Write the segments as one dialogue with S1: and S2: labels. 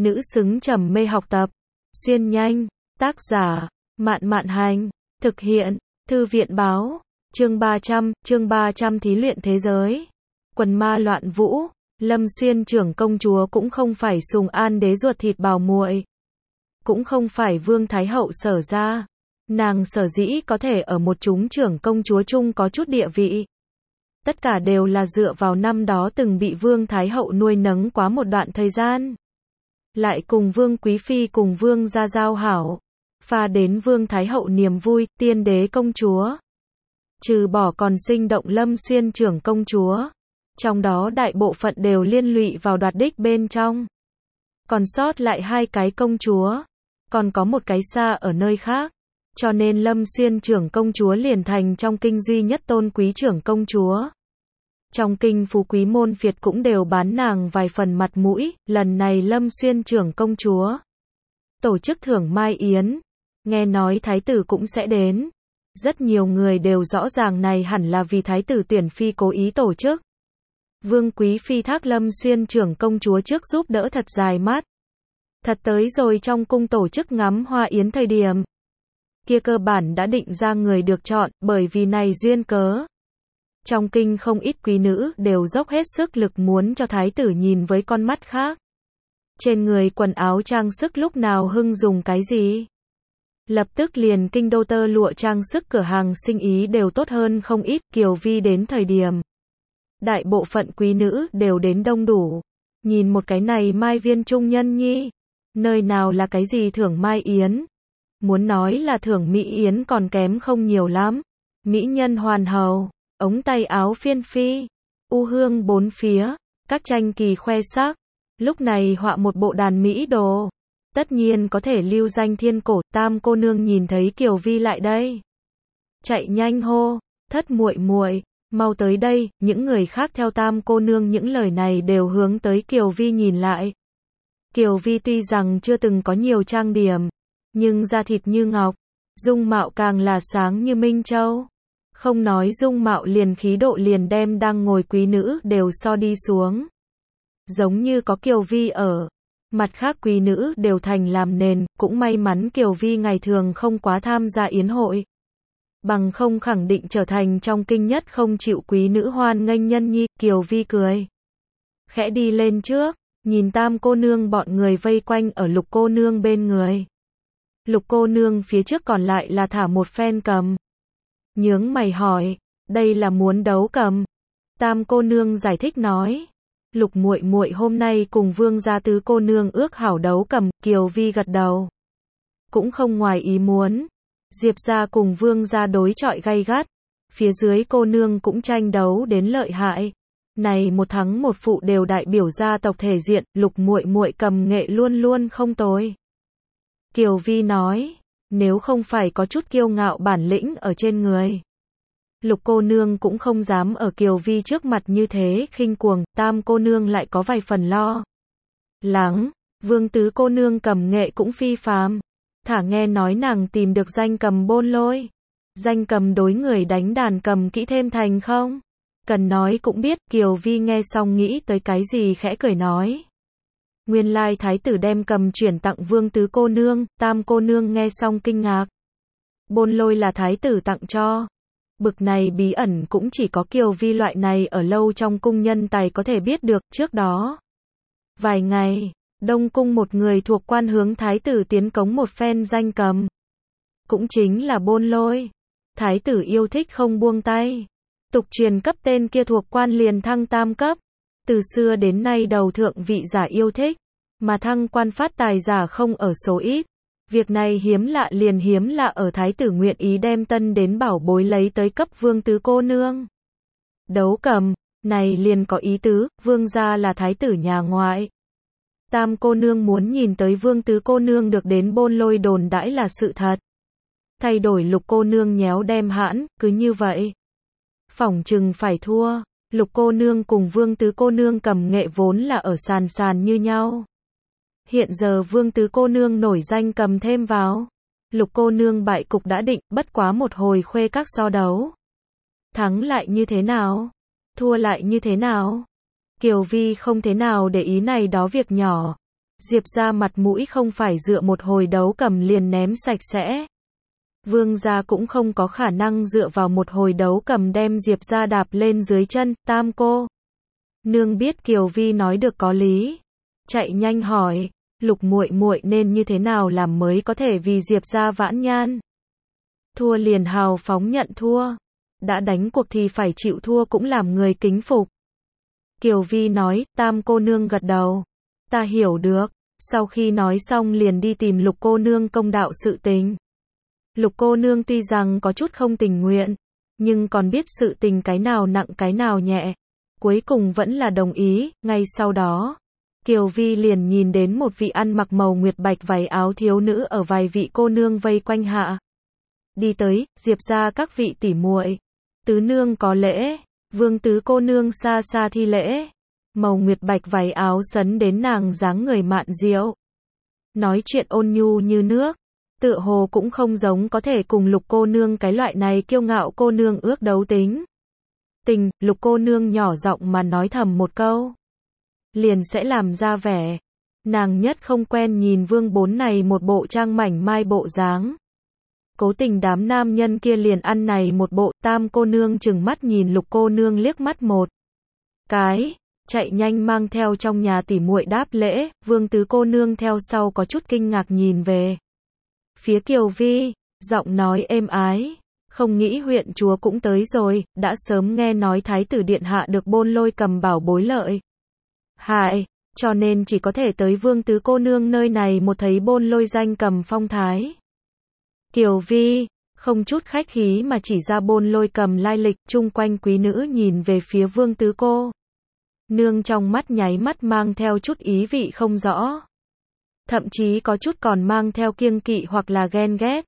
S1: nữ xứng trầm mê học tập. Xuyên nhanh, tác giả, Mạn Mạn Hành, thực hiện, Thư viện Báo, chương 300 thí luyện thế giới. Quần ma loạn vũ, Lâm Xuyên trưởng công chúa cũng không phải Sùng An đế ruột thịt bào muội, cũng không phải Vương Thái hậu Sở ra. Nàng sở dĩ có thể ở một chúng trưởng công chúa chung có chút địa vị. Tất cả đều là dựa vào năm đó từng bị Vương Thái hậu nuôi nấng quá một đoạn thời gian. Lại cùng Vương Quý Phi cùng Vương gia giao hảo. Pha đến Vương Thái hậu niềm vui, tiên đế công chúa. Trừ bỏ còn sinh động Lâm Xuyên trưởng công chúa. Trong đó đại bộ phận đều liên lụy vào đoạt đích bên trong. Còn sót lại 2 cái công chúa. Còn có một cái xa ở nơi khác. Cho nên Lâm Xuyên trưởng công chúa liền thành trong kinh duy nhất tôn quý trưởng công chúa. Trong kinh phú quý môn phiệt cũng đều bán nàng vài phần mặt mũi. Lần này Lâm Xuyên trưởng công chúa tổ chức thưởng mai yến. Nghe nói thái tử cũng sẽ đến. Rất nhiều người đều rõ ràng này hẳn là vì thái tử tuyển phi cố ý tổ chức. Vương Quý Phi thác Lâm Xuyên trưởng công chúa trước giúp đỡ thật dài mắt. Thật tới rồi trong cung tổ chức ngắm hoa yến thời điểm. Kia cơ bản đã định ra người được chọn, bởi vì này duyên cớ. Trong kinh không ít quý nữ đều dốc hết sức lực muốn cho thái tử nhìn với con mắt khác. Trên người quần áo trang sức lúc nào hưng dùng cái gì. Lập tức liền kinh đô tơ lụa trang sức cửa hàng sinh ý đều tốt hơn không ít. Kiều Vi đến thời điểm. Đại bộ phận quý nữ đều đến đông đủ. Nhìn một cái này mai viên trung nhân nhi. Nơi nào là cái gì thưởng mai yến. Muốn nói là thưởng mỹ yến còn kém không nhiều lắm. Mỹ nhân hoàn hầu, ống tay áo phiên phi, u hương bốn phía, các tranh kỳ khoe sắc. Lúc này họa một bộ đàn mỹ đồ. Tất nhiên có thể lưu danh thiên cổ. Tam cô nương nhìn thấy Kiều Vi lại đây. Chạy nhanh hô, thất muội muội, mau tới đây. Những người khác theo tam cô nương những lời này đều hướng tới Kiều Vi nhìn lại. Kiều Vi tuy rằng chưa từng có nhiều trang điểm, nhưng da thịt như ngọc, dung mạo càng là sáng như minh châu. Không nói dung mạo liền khí độ liền đem đang ngồi quý nữ đều so đi xuống. Giống như có Kiều Vi ở, mặt khác quý nữ đều thành làm nền, cũng may mắn Kiều Vi ngày thường không quá tham gia yến hội. Bằng không khẳng định trở thành trong kinh nhất không chịu quý nữ hoan nghênh nhân nhi. Kiều Vi cười. Khẽ đi lên trước, nhìn tam cô nương bọn người vây quanh ở Lục cô nương bên người. Lục cô nương phía trước còn lại là thả một phen cầm. Nhướng mày hỏi, đây là muốn đấu cầm. Tam cô nương giải thích nói, Lục muội muội hôm nay cùng Vương gia tứ cô nương ước hảo đấu cầm. Kiều Vi gật đầu. Cũng không ngoài ý muốn. Diệp gia cùng Vương gia đối chọi gay gắt. Phía dưới cô nương cũng tranh đấu đến lợi hại. Này một thắng một phụ đều đại biểu gia tộc thể diện. Lục muội muội cầm nghệ luôn luôn không tồi. Kiều Vi nói, nếu không phải có chút kiêu ngạo bản lĩnh ở trên người. Lục cô nương cũng không dám ở Kiều Vi trước mặt như thế khinh cuồng. Tam cô nương lại có vài phần lo lắng. Vương tứ cô nương cầm nghệ cũng phi phàm. Thả nghe nói nàng tìm được danh cầm Bôn Lôi. Danh cầm đối người đánh đàn cầm kỹ thêm thành không? Cần nói cũng biết. Kiều Vi nghe xong nghĩ tới cái gì khẽ cười nói. Nguyên lai thái tử đem cầm chuyển tặng Vương tứ cô nương. Tam cô nương nghe xong kinh ngạc. Bôn Lôi là thái tử tặng cho. Bực này bí ẩn cũng chỉ có Kiều Vi loại này ở lâu trong cung nhân tài có thể biết được. Trước đó vài ngày, Đông cung một người thuộc quan hướng thái tử tiến cống một phen danh cầm. Cũng chính là Bôn Lôi. Thái tử yêu thích không buông tay. Tục truyền cấp tên kia thuộc quan liền thăng tam cấp. Từ xưa đến nay đầu thượng vị giả yêu thích, mà thăng quan phát tài giả không ở số ít. Việc này hiếm lạ liền hiếm lạ ở thái tử nguyện ý đem tân đến bảo bối lấy tới cấp Vương tứ cô nương. Đấu cầm, này liền có ý tứ, Vương gia là thái tử nhà ngoại. Tam cô nương muốn nhìn tới Vương tứ cô nương được đến Bôn Lôi đồn đãi là sự thật. Thay đổi Lục cô nương nhéo đem hãn, cứ như vậy. Phỏng chừng phải thua. Lục cô nương cùng Vương tứ cô nương cầm nghệ vốn là ở sàn sàn như nhau. Hiện giờ Vương tứ cô nương nổi danh cầm thêm vào. Lục cô nương bại cục đã định, bất quá một hồi khuê các so đấu. Thắng lại như thế nào? Thua lại như thế nào? Kiều Vi không thế nào để ý này đó việc nhỏ. Diệp gia mặt mũi không phải dựa một hồi đấu cầm liền ném sạch sẽ. Vương gia cũng không có khả năng dựa vào một hồi đấu cầm đem Diệp gia đạp lên dưới chân. Tam cô nương biết Kiều Vi nói được có lý, chạy nhanh hỏi, Lục muội muội nên như thế nào làm mới có thể vì Diệp gia vãn nhan? Thua liền hào phóng nhận thua, đã đánh cuộc thì phải chịu thua cũng làm người kính phục. Kiều Vi nói. Tam cô nương gật đầu, ta hiểu được. Sau khi nói xong liền đi tìm Lục cô nương công đạo sự tình. Lục cô nương tuy rằng có chút không tình nguyện, nhưng còn biết sự tình cái nào nặng cái nào nhẹ, cuối cùng vẫn là đồng ý. Ngay sau đó, Kiều Vi liền nhìn đến một vị ăn mặc màu nguyệt bạch váy áo thiếu nữ ở vài vị cô nương vây quanh hạ. Đi tới. Diệp gia các vị tỷ muội, tứ nương có lễ. Vương tứ cô nương xa xa thi lễ. Màu nguyệt bạch váy áo sấn đến nàng dáng người mạn diệu, nói chuyện ôn nhu như nước, tựa hồ cũng không giống có thể cùng Lục cô nương cái loại này kiêu ngạo cô nương ước đấu tính. Lục cô nương nhỏ giọng mà nói thầm một câu, liền sẽ làm ra vẻ. Nàng nhất không quen nhìn Vương Bốn này một bộ trang mảnh mai bộ dáng. Cố tình đám nam nhân kia liền ăn này một bộ. Tam cô nương chừng mắt nhìn Lục cô nương liếc mắt một cái, chạy nhanh mang theo trong nhà tỉ muội đáp lễ. Vương tứ cô nương theo sau có chút kinh ngạc nhìn về phía Kiều Vi, giọng nói êm ái, không nghĩ huyện chúa cũng tới rồi, đã sớm nghe nói thái tử điện hạ được Bôn Lôi cầm bảo bối lợi hại, cho nên chỉ có thể tới Vương tứ cô nương nơi này một thấy Bôn Lôi danh cầm phong thái. Kiều Vi không chút khách khí mà chỉ ra Bôn Lôi cầm lai lịch. Chung quanh quý nữ nhìn về phía Vương tứ cô nương trong mắt nháy mắt mang theo chút ý vị không rõ, thậm chí có chút còn mang theo kiêng kỵ hoặc là ghen ghét.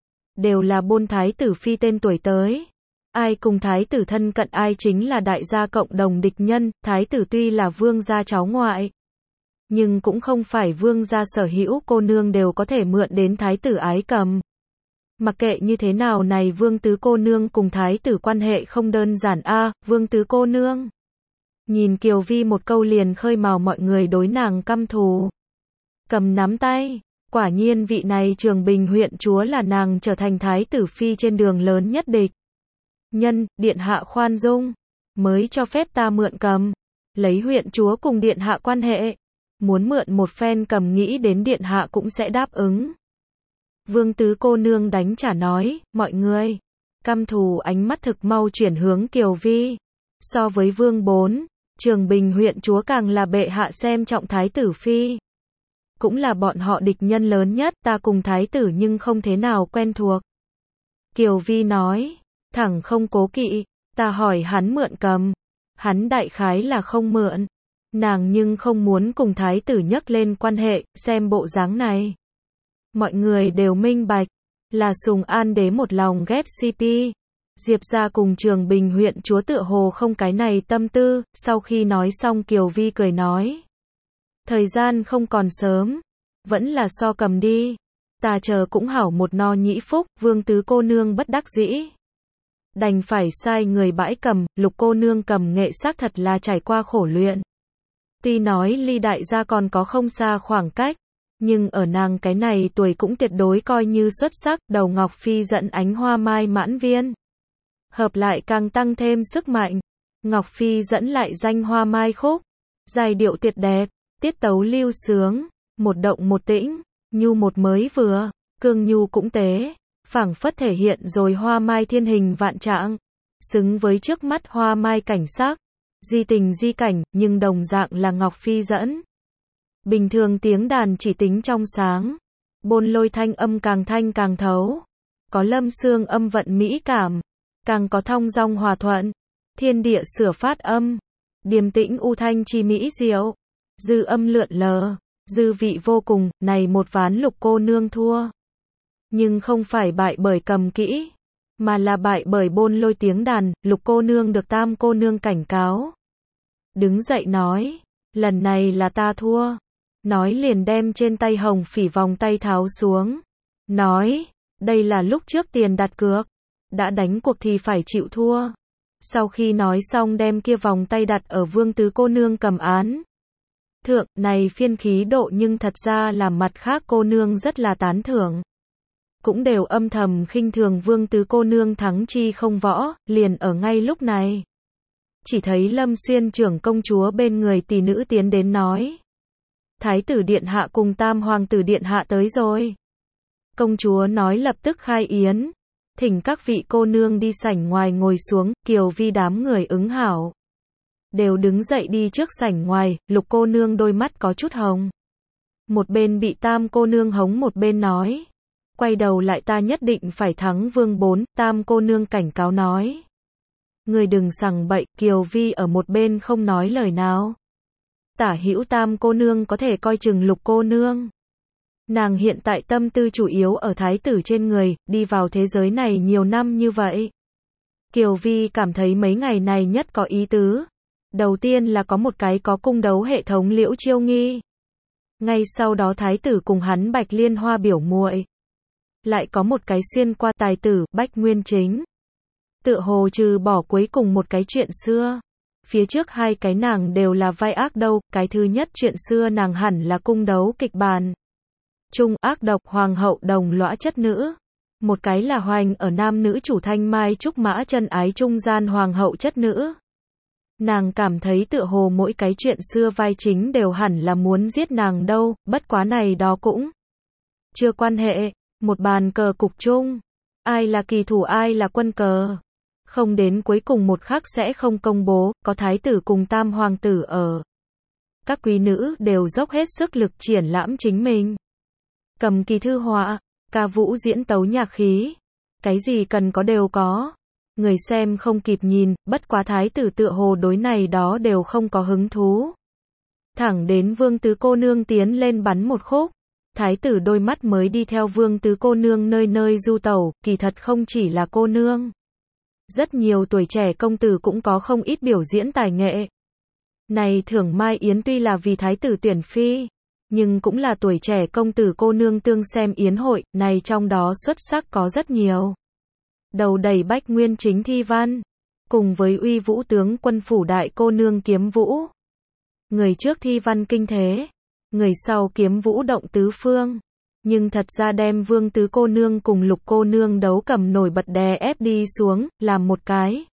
S1: Đều là Bôn thái tử phi tên tuổi tới, ai cùng thái tử thân cận ai chính là đại gia cộng đồng địch nhân. Thái tử tuy là vương gia cháu ngoại, nhưng cũng không phải vương gia sở hữu cô nương đều có thể mượn đến thái tử ái cầm. Mặc kệ như thế nào này Vương tứ cô nương cùng thái tử quan hệ không đơn giản a. Vương tứ cô nương nhìn Kiều Vi một câu liền khơi mào mọi người đối nàng căm thù. Cầm nắm tay, quả nhiên vị này Trường Bình huyện chúa là nàng trở thành thái tử phi trên đường lớn nhất địch nhân. Điện hạ khoan dung, mới cho phép ta mượn cầm. Lấy huyện chúa cùng điện hạ quan hệ, muốn mượn một phen cầm nghĩ đến điện hạ cũng sẽ đáp ứng. Vương tứ cô nương đánh trả nói. Mọi người căm thù ánh mắt thực mau chuyển hướng Kiều Vi. So với Vương Bốn, Trường Bình huyện chúa càng là bệ hạ xem trọng thái tử phi, cũng là bọn họ địch nhân lớn nhất. Ta cùng thái tử nhưng không thế nào quen thuộc. Kiều Vi nói, thẳng không cố kỵ. Ta hỏi hắn mượn cầm, hắn đại khái là không mượn. Nàng nhưng không muốn cùng thái tử nhắc lên quan hệ. Xem bộ dáng này, mọi người đều minh bạch, là Sùng An đế một lòng ghép CP. Diệp gia cùng Trường Bình huyện chúa tựa hồ không cái này tâm tư. Sau khi nói xong Kiều Vi cười nói, thời gian không còn sớm, vẫn là so cầm đi, ta chờ cũng hảo một no nhĩ phúc. Vương tứ cô nương bất đắc dĩ, đành phải sai người bãi cầm. Lục cô nương cầm nghệ xác thật là trải qua khổ luyện, tuy nói ly đại gia còn có không xa khoảng cách, nhưng ở nàng cái này tuổi cũng tuyệt đối coi như xuất sắc. Đầu ngọc phi dẫn ánh hoa mai mãn viên, hợp lại càng tăng thêm sức mạnh. Ngọc phi dẫn lại danh hoa mai khúc, giai điệu tuyệt đẹp, tiết tấu lưu sướng, một động một tĩnh, nhu một mới vừa, cương nhu cũng tế, phảng phất thể hiện rồi hoa mai thiên hình vạn trạng, xứng với trước mắt hoa mai cảnh sắc, di tình di cảnh, nhưng đồng dạng là Ngọc phi dẫn. Bình thường tiếng đàn chỉ tính trong sáng, Bôn Lôi thanh âm càng thanh càng thấu, có Lâm Xương âm vận mỹ cảm, càng có thong dong hòa thuận, thiên địa sửa phát âm, điềm tĩnh u thanh chi mỹ diệu, dư âm lượn lờ, dư vị vô cùng. Này một ván Lục cô nương thua, nhưng không phải bại bởi cầm kỹ, mà là bại bởi Bôn Lôi tiếng đàn. Lục cô nương được Tam cô nương cảnh cáo, đứng dậy nói, lần này là ta thua. Nói liền đem trên tay hồng phỉ vòng tay tháo xuống, nói, đây là lúc trước tiền đặt cược, đã đánh cuộc thì phải chịu thua. Sau khi nói xong đem kia vòng tay đặt ở Vương tứ cô nương cầm án Thượng, này phiên khí độ nhưng thật ra làm mặt khác cô nương rất là tán thưởng. Cũng đều âm thầm khinh thường Vương tứ cô nương thắng chi không võ, liền ở ngay lúc này. Chỉ thấy Lâm Xuyên trưởng công chúa bên người tỷ nữ tiến đến nói. Thái tử điện hạ cùng tam hoàng tử điện hạ tới rồi. Công chúa nói lập tức khai yến. Thỉnh các vị cô nương đi sảnh ngoài ngồi xuống, Kiều Vi đám người ứng hảo. Đều đứng dậy đi trước sảnh ngoài, Lục cô nương đôi mắt có chút hồng. Một bên bị tam cô nương hống một bên nói. Quay đầu lại ta nhất định phải thắng Vương bốn, tam cô nương cảnh cáo nói. Người đừng sằng bậy, Kiều Vi ở một bên không nói lời nào. Tả hữu tam cô nương có thể coi chừng Lục cô nương. Nàng hiện tại tâm tư chủ yếu ở thái tử trên người, đi vào thế giới này nhiều năm như vậy. Kiều Vi cảm thấy mấy ngày này nhất có ý tứ. Đầu tiên là có một cái có cung đấu hệ thống Liễu Chiêu Nghi. Ngay sau đó thái tử cùng hắn Bạch Liên Hoa biểu muội. Lại có một cái xuyên qua tài tử, Bách Nguyên Chính. Tựa hồ trừ bỏ cuối cùng một cái chuyện xưa. Phía trước hai cái nàng đều là vai ác đâu, cái thứ nhất chuyện xưa nàng hẳn là cung đấu kịch bản. Trung ác độc hoàng hậu đồng lõa chất nữ. Một cái là hoành ở nam nữ chủ thanh mai trúc mã chân ái trung gian hoàng hậu chất nữ. Nàng cảm thấy tựa hồ mỗi cái chuyện xưa vai chính đều hẳn là muốn giết nàng đâu, bất quá này đó cũng chưa quan hệ, một bàn cờ cục chung. Ai là kỳ thủ ai là quân cờ. Không đến cuối cùng một khắc sẽ không công bố, có thái tử cùng tam hoàng tử ở. Các quý nữ đều dốc hết sức lực triển lãm chính mình. Cầm kỳ thư họa, ca vũ diễn tấu nhạc khí. Cái gì cần có đều có. Người xem không kịp nhìn, bất quá thái tử tựa hồ đối này đó đều không có hứng thú. Thẳng đến Vương tứ cô nương tiến lên bắn một khúc. Thái tử đôi mắt mới đi theo Vương tứ cô nương nơi nơi du tẩu, kỳ thật không chỉ là cô nương. Rất nhiều tuổi trẻ công tử cũng có không ít biểu diễn tài nghệ. Này thưởng Mai Yến tuy là vì thái tử tuyển phi, nhưng cũng là tuổi trẻ công tử cô nương tương xem yến hội, này trong đó xuất sắc có rất nhiều. Đầu đầy Bách Nguyên Chính thi văn, cùng với uy vũ tướng quân phủ đại cô nương Kiếm Vũ. Người trước thi văn kinh thế, người sau Kiếm Vũ động tứ phương. Nhưng thật ra đem Vương tứ cô nương cùng Lục cô nương đấu cầm nổi bật đè ép đi xuống, làm một cái.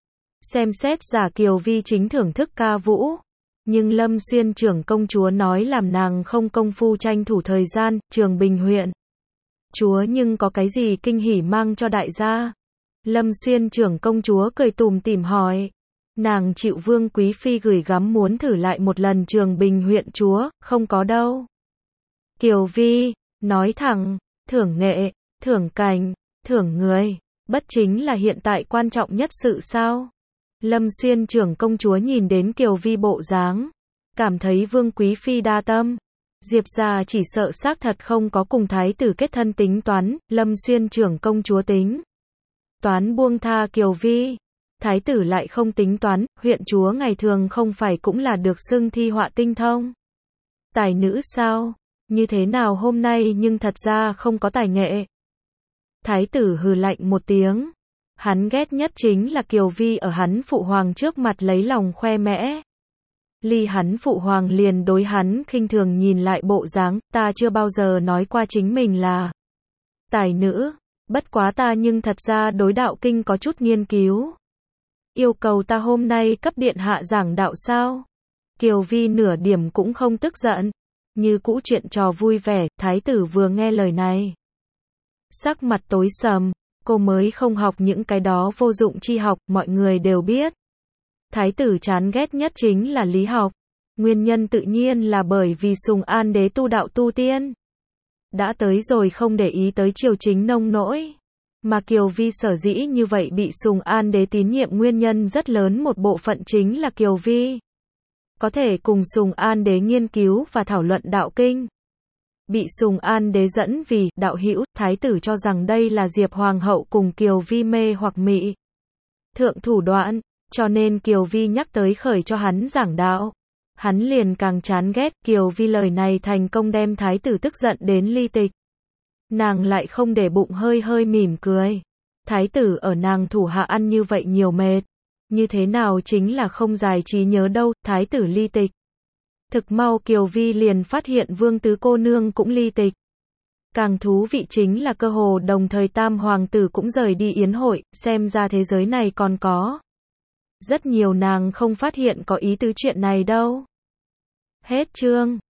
S1: Xem xét giả Kiều Vi chính thưởng thức ca vũ. Nhưng Lâm Xuyên trưởng công chúa nói làm nàng không công phu tranh thủ thời gian, Trường Bình huyện. Chúa nhưng có cái gì kinh hỉ mang cho đại gia? Lâm Xuyên trưởng công chúa cười tủm tỉm hỏi. Nàng chịu Vương Quý Phi gửi gắm muốn thử lại một lần Trường Bình huyện chúa, không có đâu. Kiều Vi nói thẳng, thưởng nghệ, thưởng cảnh, thưởng người, bất chính là hiện tại quan trọng nhất sự sao? Lâm Xuyên trưởng công chúa nhìn đến Kiều Vi bộ dáng, cảm thấy Vương Quý Phi đa tâm. Diệp gia chỉ sợ xác thật không có cùng thái tử kết thân tính toán, Lâm Xuyên trưởng công chúa tính toán buông tha Kiều Vi. Thái tử lại không tính toán, huyện chúa ngày thường không phải cũng là được xưng thi họa tinh thông. Tài nữ sao? Như thế nào hôm nay nhưng thật ra không có tài nghệ. Thái tử hừ lạnh một tiếng. Hắn ghét nhất chính là Kiều Vi ở hắn phụ hoàng trước mặt lấy lòng khoe mẽ. Ly hắn phụ hoàng liền đối hắn khinh thường nhìn lại bộ dáng, ta chưa bao giờ nói qua chính mình là tài nữ, bất quá ta nhưng thật ra đối đạo kinh có chút nghiên cứu. Yêu cầu ta hôm nay cấp điện hạ giảng đạo sao? Kiều Vi nửa điểm cũng không tức giận. Như cũ chuyện trò vui vẻ, thái tử vừa nghe lời này. Sắc mặt tối sầm, cô mới không học những cái đó vô dụng chi học, mọi người đều biết. Thái tử chán ghét nhất chính là lý học. Nguyên nhân tự nhiên là bởi vì Sùng An đế tu đạo tu tiên. Đã tới rồi không để ý tới triều chính nông nỗi. Mà Kiều Vi sở dĩ như vậy bị Sùng An đế tín nhiệm nguyên nhân rất lớn một bộ phận chính là Kiều Vi có thể cùng Sùng An đế nghiên cứu và thảo luận đạo kinh. Bị Sùng An đế dẫn vì đạo hữu, thái tử cho rằng đây là Diệp hoàng hậu cùng Kiều Vi mê hoặc mị thượng thủ đoạn, cho nên Kiều Vi nhắc tới khởi cho hắn giảng đạo. Hắn liền càng chán ghét, Kiều Vi lời này thành công đem thái tử tức giận đến ly tịch. Nàng lại không để bụng hơi hơi mỉm cười. Thái tử ở nàng thủ hạ ăn như vậy nhiều mệt. Như thế nào chính là không giải trí nhớ đâu, thái tử ly tịch. Thực mau Kiều Vi liền phát hiện Vương tứ cô nương cũng ly tịch. Càng thú vị chính là cơ hồ đồng thời tam hoàng tử cũng rời đi yến hội, xem ra thế giới này còn có rất nhiều nàng không phát hiện có ý tứ chuyện này đâu. Hết chương.